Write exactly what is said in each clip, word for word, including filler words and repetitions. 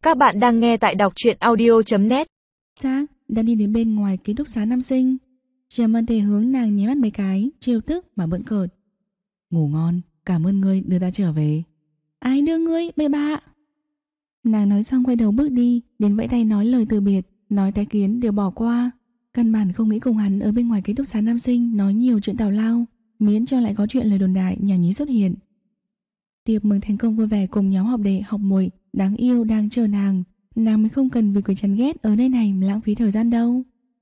Các bạn đang nghe tại đọc truyện audio chấm net. Xác đã đi đến bên ngoài ký túc xá nam sinh. Trầm Văn Thể hướng nàng nháy mắt mấy cái, trêu tức mà bận cợt. Ngủ ngon, cảm ơn ngươi đưa ta trở về. Ai đưa ngươi, bậy bạ? Nàng nói xong quay đầu bước đi, đến vẫy tay nói lời từ biệt, nói tái kiến đều bỏ qua. Căn bản không nghĩ cùng hắn ở bên ngoài ký túc xá nam sinh nói nhiều chuyện tào lao, miễn cho lại có chuyện lời đồn đại nhảm nhí xuất hiện. Tiệc mừng thành công vui vẻ cùng nhóm học đệ học muội đáng yêu đang chờ nàng, nàng mới không cần vì cười chán ghét ở nơi này mà lãng phí thời gian đâu.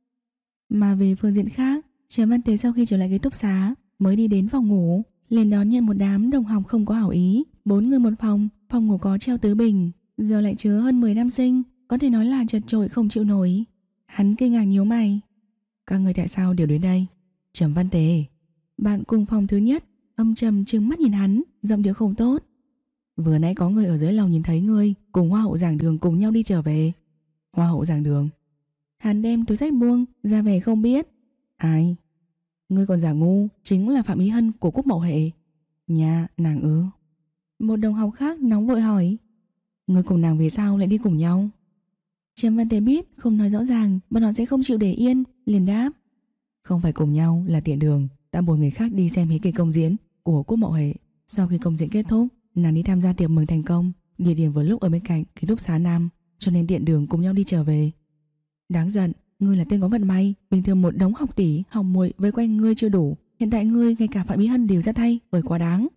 Mà về phương diện khác, Trầm Văn Tế sau khi trở lại ký túc xá mới đi đến phòng ngủ, liền đón nhận một đám đồng học không có hảo ý, bốn người một phòng, phòng ngủ có treo tứ bình, giờ lại chứa hơn mười nam sinh, có thể nói là chật chội không chịu nổi. Hắn kinh ngạc nhíu mày. Các người tại sao đều đến đây? Trầm Văn Tế, bạn cùng phòng thứ nhất, âm trầm trừng mắt nhìn hắn, giọng điệu không tốt. Vừa nãy có người ở dưới lầu nhìn thấy ngươi cùng hoa hậu giảng đường cùng nhau đi trở về. Hoa hậu giảng đường? Hắn đem túi sách buông, ra vẻ không biết. Ai? Ngươi còn giả ngu, chính là Phạm Ý Hân của Quốc Mậu Hệ. Nhà, nàng ư? Một đồng học khác nóng vội hỏi. Ngươi cùng nàng về sao lại đi cùng nhau? Trầm Văn Tế biết không nói rõ ràng bọn họ sẽ không chịu để yên, liền đáp. Không phải cùng nhau, là tiện đường. Ta bồi người khác đi xem hí kịch công diễn của Quốc Mậu Hệ. Sau khi công diễn kết thúc, nàng đi tham gia tiệc mừng thành công, địa điểm vừa lúc ở bên cạnh ký túc xá nam, cho nên tiện đường cùng nhau đi trở về. Đáng giận, ngươi là tên có vận may, bình thường một đống học tỷ, học muội vây quanh ngươi chưa đủ, hiện tại ngươi ngay cả Phạm Ý Hân đều ra tay, bởi quá đáng.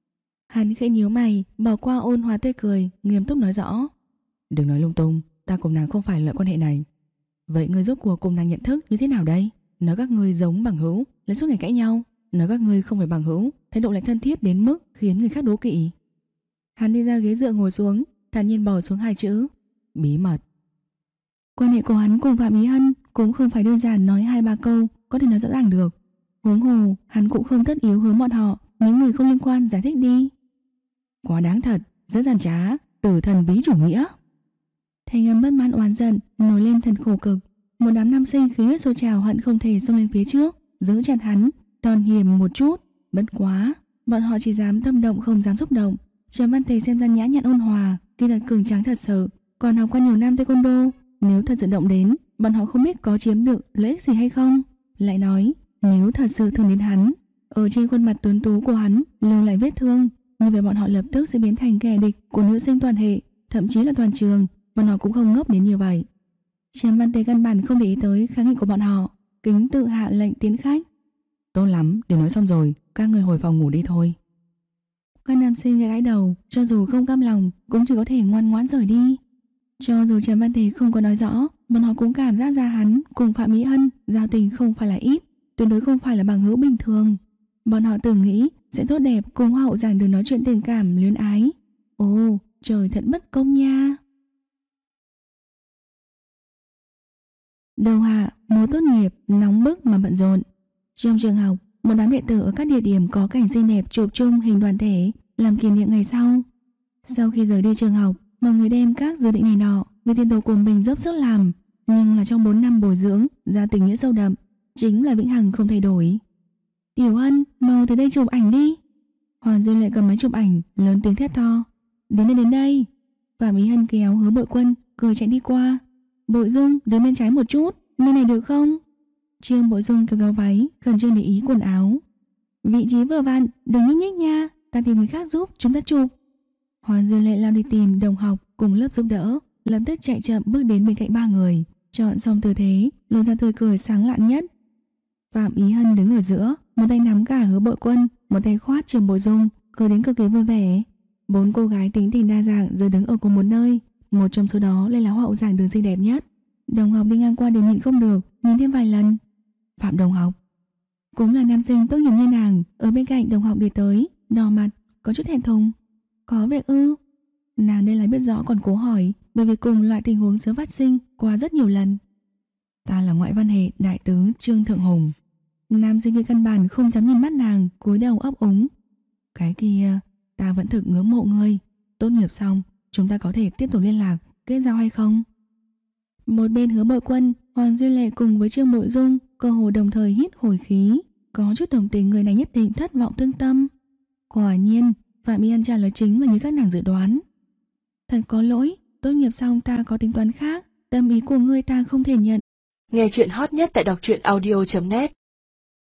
Hắn khẽ nhíu mày, bỏ qua ôn hòa tươi cười, nghiêm túc nói rõ. Đừng nói lung tung, ta cùng nàng không phải loại quan hệ này. Vậy ngươi rốt cuộc cùng nàng nhận thức như thế nào đây? Nói các ngươi giống bằng hữu, lại suốt ngày cãi nhau. Nói các ngươi không phải bằng hữu, thái độ lại thân thiết đến mức khiến người khác đố kỵ. Hắn đi ra ghế dựa ngồi xuống, thản nhiên bỏ xuống hai chữ bí mật. Quan hệ của hắn cùng Phạm Ý Hân cũng không phải đơn giản nói hai ba câu có thể nói rõ ràng được. Huống hồ hắn cũng không tất yếu hướng bọn họ, những người không liên quan giải thích đi. Quá đáng thật, rất giản trá, tử thần bí chủ nghĩa. Thanh âm bất mãn oán giận nổi lên thật khổ cực. Một đám nam sinh khí huyết sôi trào hận không thể xông lên phía trước, giữ chặt hắn, đòn hiểm một chút. Bất quá, bọn họ chỉ dám tâm động không dám xúc động. Trầm Văn Tế xem ra nhã nhặn ôn hòa, kỳ thật cường tráng thật sự, còn học qua nhiều năm taekwondo. Nếu thật sự động đến, bọn họ không biết có chiếm được lợi ích gì hay không. Lại nói, nếu thật sự thương đến hắn, ở trên khuôn mặt tuấn tú của hắn lưu lại vết thương, như vậy bọn họ lập tức sẽ biến thành kẻ địch của nữ sinh toàn hệ, thậm chí là toàn trường. Bọn họ cũng không ngốc đến như vậy. Trầm Văn Tế căn bản không để ý tới kháng nghị của bọn họ, kính tự hạ lệnh tiến khách. Tốt lắm, đều nói xong rồi, các người hồi phòng ngủ đi thôi. Các nam sinh gãi đầu, cho dù không cam lòng cũng chỉ có thể ngoan ngoãn rời đi. Cho dù Trầm Văn Tế không có nói rõ, bọn họ cũng cảm giác ra hắn cùng Phạm Mỹ Hân giao tình không phải là ít, tuyệt đối không phải là bằng hữu bình thường. Bọn họ từng nghĩ sẽ tốt đẹp cùng hoa hậu giảng đường nói chuyện tình cảm luyến ái. Ồ, trời thật bất công nha. Đầu hạ, mùa tốt nghiệp nóng bức mà bận rộn. Trong trường học, một đám đệ tử ở các địa điểm có cảnh xinh đẹp chụp chung hình đoàn thể làm kỷ niệm ngày sau. Sau khi rời đi trường học, mọi người đem các dự định này nọ vì tiền đồ của mình dốc sức làm, nhưng là trong bốn năm bồi dưỡng ra tình nghĩa sâu đậm, chính là vĩnh hằng không thay đổi. Tiểu Hân, mau tới đây chụp ảnh đi. Hoàng Duy Lệ cầm máy chụp ảnh, lớn tiếng thét to. Đến đây đến đây. Phạm Ý Hân kéo Hứa Bội Quân cười chạy đi qua. Bội Dung, đến bên trái một chút, nơi này được không? Trương Bội Dung kéo kéo váy, khẩn trương để ý quần áo. Vị trí vừa vặn, đừng nhúc nhích nha, ta tìm người khác giúp chúng ta chụp. Hoàng Duy Lệ lao đi tìm đồng học cùng lớp giúp đỡ, lập tức chạy chậm bước đến bên cạnh ba người, chọn xong tư thế, lộ ra tươi cười sáng lạn nhất. Phạm Ý Hân đứng ở giữa, một tay nắm cả Hứa Bội Quân, một tay khoát Trương Bội Dung, cười đến cực kỳ vui vẻ. Bốn cô gái tính tình đa dạng giờ đứng ở cùng một nơi, một trong số đó lại là hoa hậu giảng đường xinh đẹp nhất. Đồng học đi ngang qua đều nhịn không được, nhìn thêm vài lần. Phạm đồng học, cũng là nam sinh tốt nghiệp như nàng, ở bên cạnh đồng học đi tới, đỏ mặt, có chút thẹn thùng. Có việc ư? Nàng đây là biết rõ còn cố hỏi, bởi vì cùng loại tình huống sớm phát sinh qua rất nhiều lần. Ta là ngoại văn hệ đại tứ Trương Thượng Hùng. Nam sinh kia căn bản không dám nhìn mắt nàng, cúi đầu ấp úng. Cái kia, ta vẫn thực ngưỡng mộ ngươi. Tốt nghiệp xong, chúng ta có thể tiếp tục liên lạc, kết giao hay không? Một bên Hứa Bội Quân, Hoàng Duy Lệ cùng với Trương Bội Dung cơ hồ đồng thời hít hồi khí, có chút đồng tình người này nhất định thất vọng thương tâm. Quả nhiên, Phạm Ý Hân trả lời chính là như các nàng dự đoán. Thật có lỗi, tốt nghiệp xong ta có tính toán khác, tâm ý của ngươi ta không thể nhận. Nghe chuyện hot nhất tại đọc truyện audio chấm net.